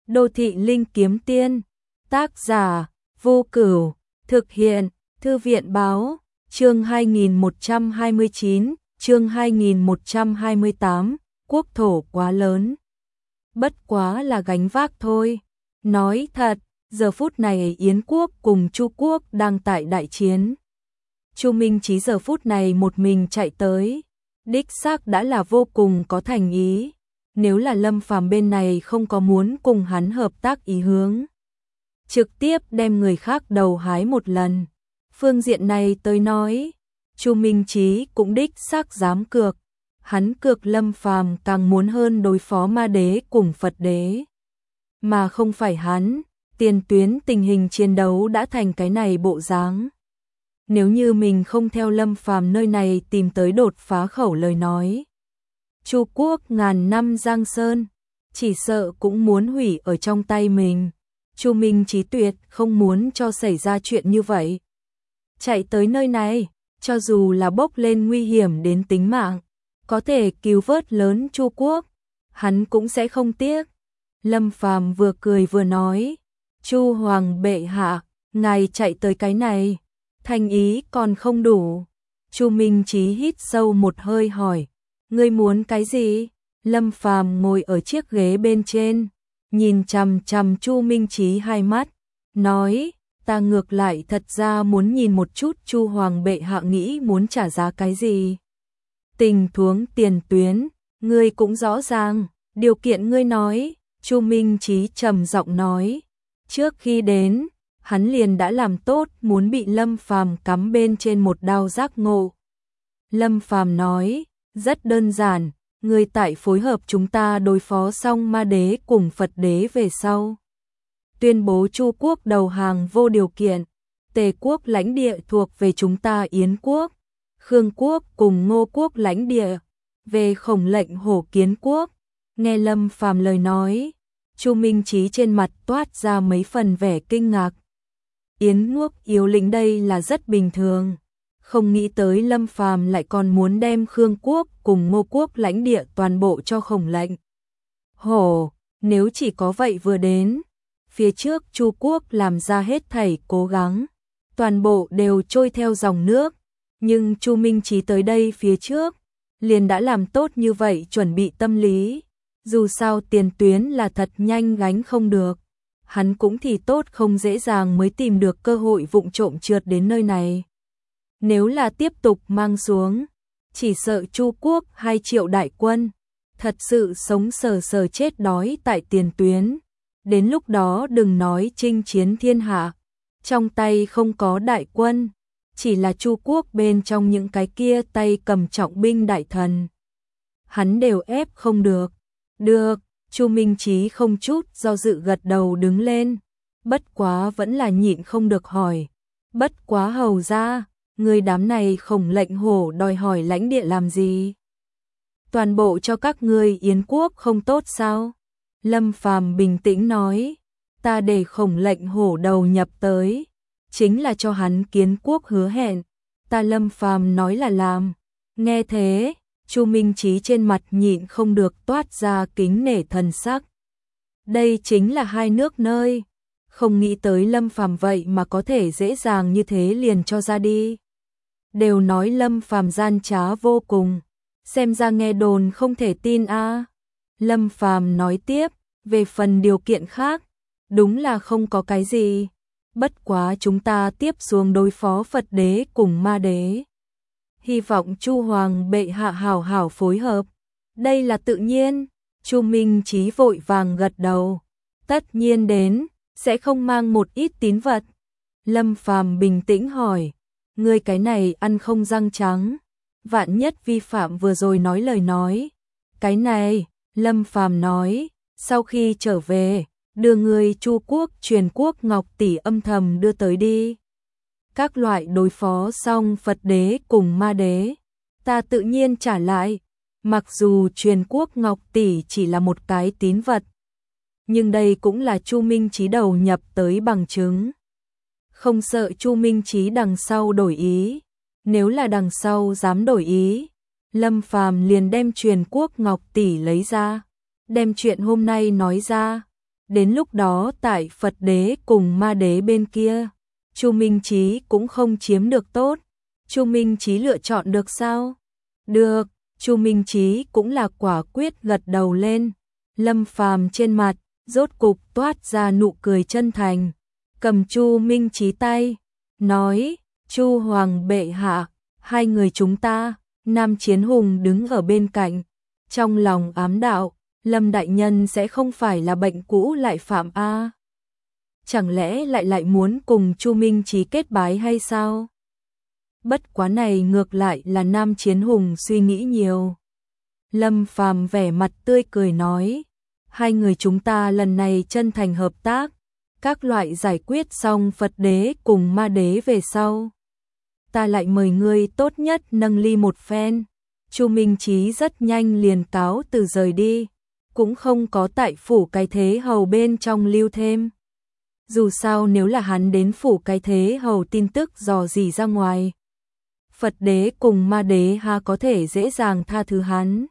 Đô thị linh kiếm tiên, tác giả Vô Cửu, thực hiện Thư viện báo, chương 2129, chương 2128, quốc thổ quá lớn. Bất quá là gánh vác thôi. Nói thật, giờ phút này Yến quốc cùng Chu quốc đang tại đại chiến. Chu Minh Chí giờ phút này một mình chạy tới, đích xác đã là vô cùng có thành ý. Nếu là Lâm Phàm bên này không có muốn cùng hắn hợp tác ý hướng, trực tiếp đem người khác đầu hái một lần. Phương diện này tới nói, Chu Minh Chí cũng đích xác dám cược. Hắn cược Lâm Phàm càng muốn hơn đối phó ma đế cùng Phật đế. Mà không phải hắn, tiền tuyến tình hình chiến đấu đã thành cái này bộ dáng. Nếu như mình không theo Lâm Phàm nơi này tìm tới đột phá khẩu lời nói, Chu quốc ngàn năm giang sơn, chỉ sợ cũng muốn hủy ở trong tay mình. Chu Minh Chí tuyệt không muốn cho xảy ra chuyện như vậy. Chạy tới nơi này, cho dù là bốc lên nguy hiểm đến tính mạng, có thể cứu vớt lớn Chu quốc, hắn cũng sẽ không tiếc. Lâm Phàm vừa cười vừa nói, Chu hoàng bệ hạ, ngài chạy tới cái này, thành ý còn không đủ. Chu Minh Chí hít sâu một hơi hỏi, ngươi muốn cái gì? Lâm Phàm ngồi ở chiếc ghế bên trên, nhìn chằm chằm Chu Minh Chí hai mắt, nói, ta ngược lại thật ra muốn nhìn một chút Chu hoàng bệ hạ nghĩ muốn trả giá cái gì. Tình huống tiền tuyến, ngươi cũng rõ ràng, điều kiện ngươi nói. Chu Minh Chí trầm giọng nói, trước khi đến, hắn liền đã làm tốt muốn bị Lâm Phàm cắm bên trên một đao giác ngộ. Lâm Phàm nói, rất đơn giản, ngươi tại phối hợp chúng ta đối phó xong ma đế cùng Phật đế về sau. Tuyên bố Chu quốc đầu hàng vô điều kiện, Tề quốc lãnh địa thuộc về chúng ta Yến quốc, Khương quốc cùng Ngô quốc lãnh địa về Khổng Lệnh Hổ Kiến quốc. Nghe Lâm Phàm lời nói, Chu Minh Chí trên mặt toát ra mấy phần vẻ kinh ngạc. Yến quốc yếu lĩnh đây là rất bình thường, không nghĩ tới Lâm Phàm lại còn muốn đem Khương quốc cùng Ngô quốc lãnh địa toàn bộ cho Khổng Lệnh Hổ. Nếu chỉ có vậy vừa đến, phía trước Chu quốc làm ra hết thảy cố gắng, toàn bộ đều trôi theo dòng nước, nhưng Chu Minh Chí tới đây phía trước, liền đã làm tốt như vậy chuẩn bị tâm lý. Dù sao tiền tuyến là thật nhanh gánh không được, hắn cũng thì tốt không dễ dàng mới tìm được cơ hội vụng trộm trượt đến nơi này. Nếu là tiếp tục mang xuống, chỉ sợ Chu quốc 2 triệu đại quân, thật sự sống sờ sờ chết đói tại tiền tuyến. Đến lúc đó đừng nói chinh chiến thiên hạ, trong tay không có đại quân, chỉ là Chu quốc bên trong những cái kia tay cầm trọng binh đại thần, hắn đều ép không được. Được, Chu Minh Chí không chút do dự gật đầu đứng lên, bất quá vẫn là nhịn không được hỏi. Bất quá hầu ra, người đám này Khổng Lệnh Hổ đòi hỏi lãnh địa làm gì? Toàn bộ cho các ngươi Yến quốc không tốt sao? Lâm Phàm bình tĩnh nói, ta để Khổng Lệnh Hổ đầu nhập tới, chính là cho hắn Kiến quốc hứa hẹn, ta Lâm Phàm nói là làm. Nghe thế, Chu Minh Chí trên mặt nhịn không được toát ra kính nể thần sắc. Đây chính là hai nước nơi, không nghĩ tới Lâm Phàm vậy mà có thể dễ dàng như thế liền cho ra đi. Đều nói Lâm Phàm gian trá vô cùng, xem ra nghe đồn không thể tin a. Lâm Phàm nói tiếp, về phần điều kiện khác, đúng là không có cái gì. Bất quá chúng ta tiếp xuống đối phó Phật đế cùng ma đế, hy vọng Chu hoàng bệ hạ hảo hảo phối hợp. Đây là tự nhiên. Chu Minh Chí vội vàng gật đầu, tất nhiên đến, sẽ không mang một ít tín vật. Lâm Phàm bình tĩnh hỏi, ngươi cái này ăn không răng trắng, vạn nhất vi phạm vừa rồi nói lời nói. Cái này, Lâm Phàm nói, sau khi trở về, đưa người Chu quốc truyền quốc ngọc tỷ âm thầm đưa tới đi. Các loại đối phó xong Phật đế cùng ma đế, ta tự nhiên trả lại. Mặc dù truyền quốc ngọc tỷ chỉ là một cái tín vật, nhưng đây cũng là Chu Minh Chí đầu nhập tới bằng chứng. Không sợ Chu Minh Chí đằng sau đổi ý, nếu là đằng sau dám đổi ý, Lâm Phàm liền đem truyền quốc ngọc tỷ lấy ra, đem chuyện hôm nay nói ra. Đến lúc đó tại Phật đế cùng ma đế bên kia, Chu Minh Chí cũng không chiếm được tốt. Chu Minh Chí lựa chọn được sao? Được, Chu Minh Chí cũng là quả quyết gật đầu lên. Lâm Phàm trên mặt rốt cục toát ra nụ cười chân thành, cầm Chu Minh Chí tay, nói: "Chu hoàng bệ hạ, hai người chúng ta." Nam Chiến Hùng đứng ở bên cạnh, trong lòng ám đạo, Lâm đại nhân sẽ không phải là bệnh cũ lại phạm a? Chẳng lẽ lại muốn cùng Chu Minh Chí kết bái hay sao? Bất quá này ngược lại là Nam Chiến Hùng suy nghĩ nhiều. Lâm Phàm vẻ mặt tươi cười nói: "Hai người chúng ta lần này chân thành hợp tác, các loại giải quyết xong Phật đế cùng ma đế về sau, ta lại mời ngươi tốt nhất nâng ly một phen." Chu Minh Chí rất nhanh liền cáo từ rời đi, cũng không có tại phủ cái thế hầu bên trong lưu thêm. Dù sao nếu là hắn đến phủ cái thế hầu tin tức dò dỉ ra ngoài, Phật đế cùng ma đế ha có thể dễ dàng tha thứ hắn.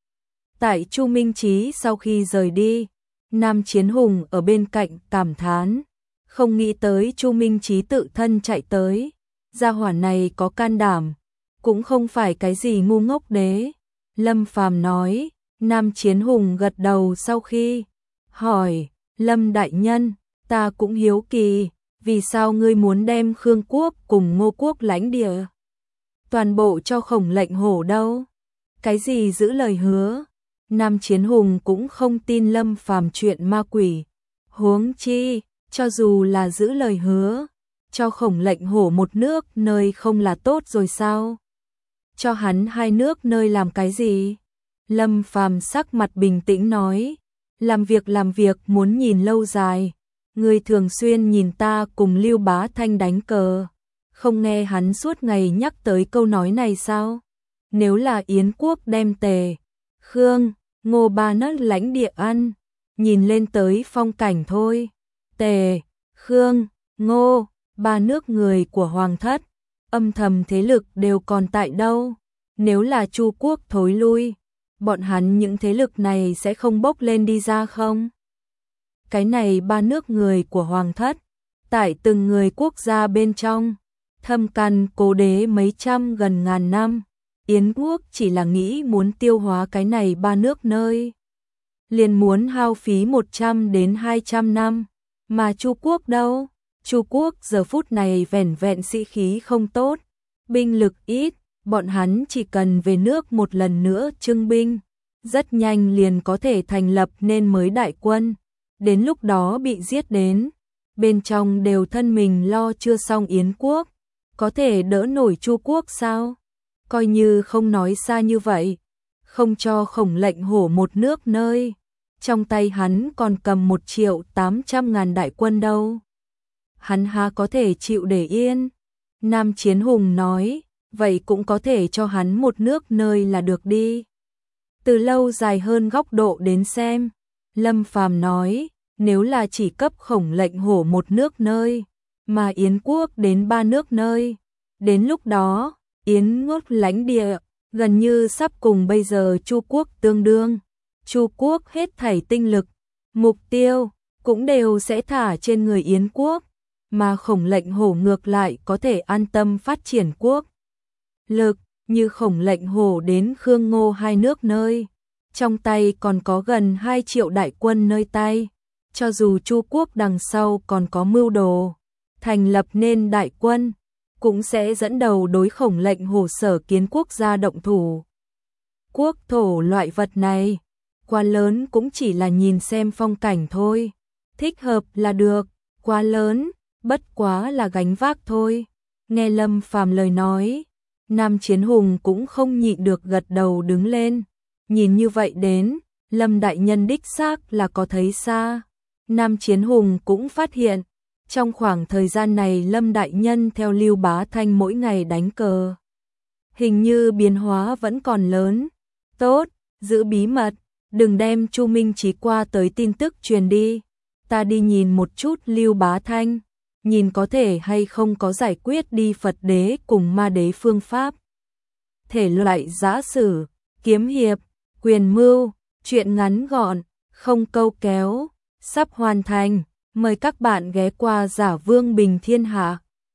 Tại Chu Minh Chí sau khi rời đi, Nam Chiến Hùng ở bên cạnh cảm thán, không nghĩ tới Chu Minh Chí tự thân chạy tới, gia hỏa này có can đảm, cũng không phải cái gì ngu ngốc đế. Lâm Phàm nói. Nam Chiến Hùng gật đầu sau khi hỏi: "Lâm đại nhân, ta cũng hiếu kỳ, vì sao ngươi muốn đem Khương quốc cùng Ngô quốc lãnh địa toàn bộ cho Khổng Lệnh Hổ đâu? Cái gì giữ lời hứa?" Nam Chiến Hùng cũng không tin Lâm Phàm chuyện ma quỷ, huống chi, cho dù là giữ lời hứa, cho Khổng Lệnh Hổ một nước nơi không là tốt rồi sao? Cho hắn hai nước nơi làm cái gì? Lâm Phàm sắc mặt bình tĩnh nói: làm việc muốn nhìn lâu dài, ngươi thường xuyên nhìn ta cùng Lưu Bá Thanh đánh cờ, không nghe hắn suốt ngày nhắc tới câu nói này sao? Nếu là Yến quốc đem Tề, Khương, Ngô ba nước lãnh địa ăn, nhìn lên tới phong cảnh thôi. Tề, Khương, Ngô, ba nước người của hoàng thất, âm thầm thế lực đều còn tại đâu? Nếu là Chu quốc thối lui, bọn hắn những thế lực này sẽ không bốc lên đi ra không? Cái này ba nước người của hoàng thất, tại từng người quốc gia bên trong, thâm căn cố đế mấy trăm gần ngàn năm, Yến quốc chỉ là nghĩ muốn tiêu hóa cái này ba nước nơi, liền muốn hao phí 100 đến 200 năm, mà Chu quốc đâu? Chu quốc giờ phút này vẻn vẹn sĩ khí không tốt, binh lực ít, bọn hắn chỉ cần về nước một lần nữa trưng binh, rất nhanh liền có thể thành lập nên mới đại quân, đến lúc đó bị giết đến, bên trong đều thân mình lo chưa xong Yến quốc, có thể đỡ nổi Chu quốc sao? Coi như không nói xa như vậy, không cho Khổng Lệnh Hổ một nước nơi, trong tay hắn còn cầm 1.800.000 đại quân đâu. Hắn há có thể chịu để yên? Nam Chiến Hùng nói, vậy cũng có thể cho hắn một nước nơi là được đi. Từ lâu dài hơn góc độ đến xem, Lâm Phàm nói, nếu là chỉ cấp Khổng Lệnh Hổ một nước nơi, mà Yến quốc đến ba nước nơi, đến lúc đó, Yến quốc lãnh địa gần như sắp cùng bây giờ Chu quốc tương đương. Chu quốc hết thảy tinh lực, mục tiêu cũng đều sẽ thả trên người Yến quốc, mà Khổng Lệnh Hổ ngược lại có thể an tâm phát triển quốc lực, như Khổng Lệnh Hổ đến Khương Ngô hai nước nơi, trong tay còn có gần 2 triệu đại quân nơi tay, cho dù Chu quốc đằng sau còn có mưu đồ thành lập nên đại quân, cũng sẽ dẫn đầu đối Khổng Lệnh Hổ sở kiến quốc gia động thủ. Quốc thổ loại vật này, quá lớn cũng chỉ là nhìn xem phong cảnh thôi, thích hợp là được, quá lớn, bất quá là gánh vác thôi. Nghe Lâm Phàm lời nói, Nam Chiến Hùng cũng không nhịn được gật đầu đứng lên, nhìn như vậy đến, Lâm đại nhân đích xác là có thấy xa. Nam Chiến Hùng cũng phát hiện, trong khoảng thời gian này Lâm đại nhân theo Lưu Bá Thanh mỗi ngày đánh cờ, hình như biến hóa vẫn còn lớn. Tốt, giữ bí mật, đừng đem Chu Minh Chí qua tới tin tức truyền đi. Ta đi nhìn một chút Lưu Bá Thanh, nhìn có thể hay không có giải quyết đi Phật đế cùng ma đế phương pháp. Thể loại giã sử, kiếm hiệp, quyền mưu, chuyện ngắn gọn, không câu kéo, sắp hoàn thành. Mời các bạn ghé qua Giả Vương Bình Thiên Hạ.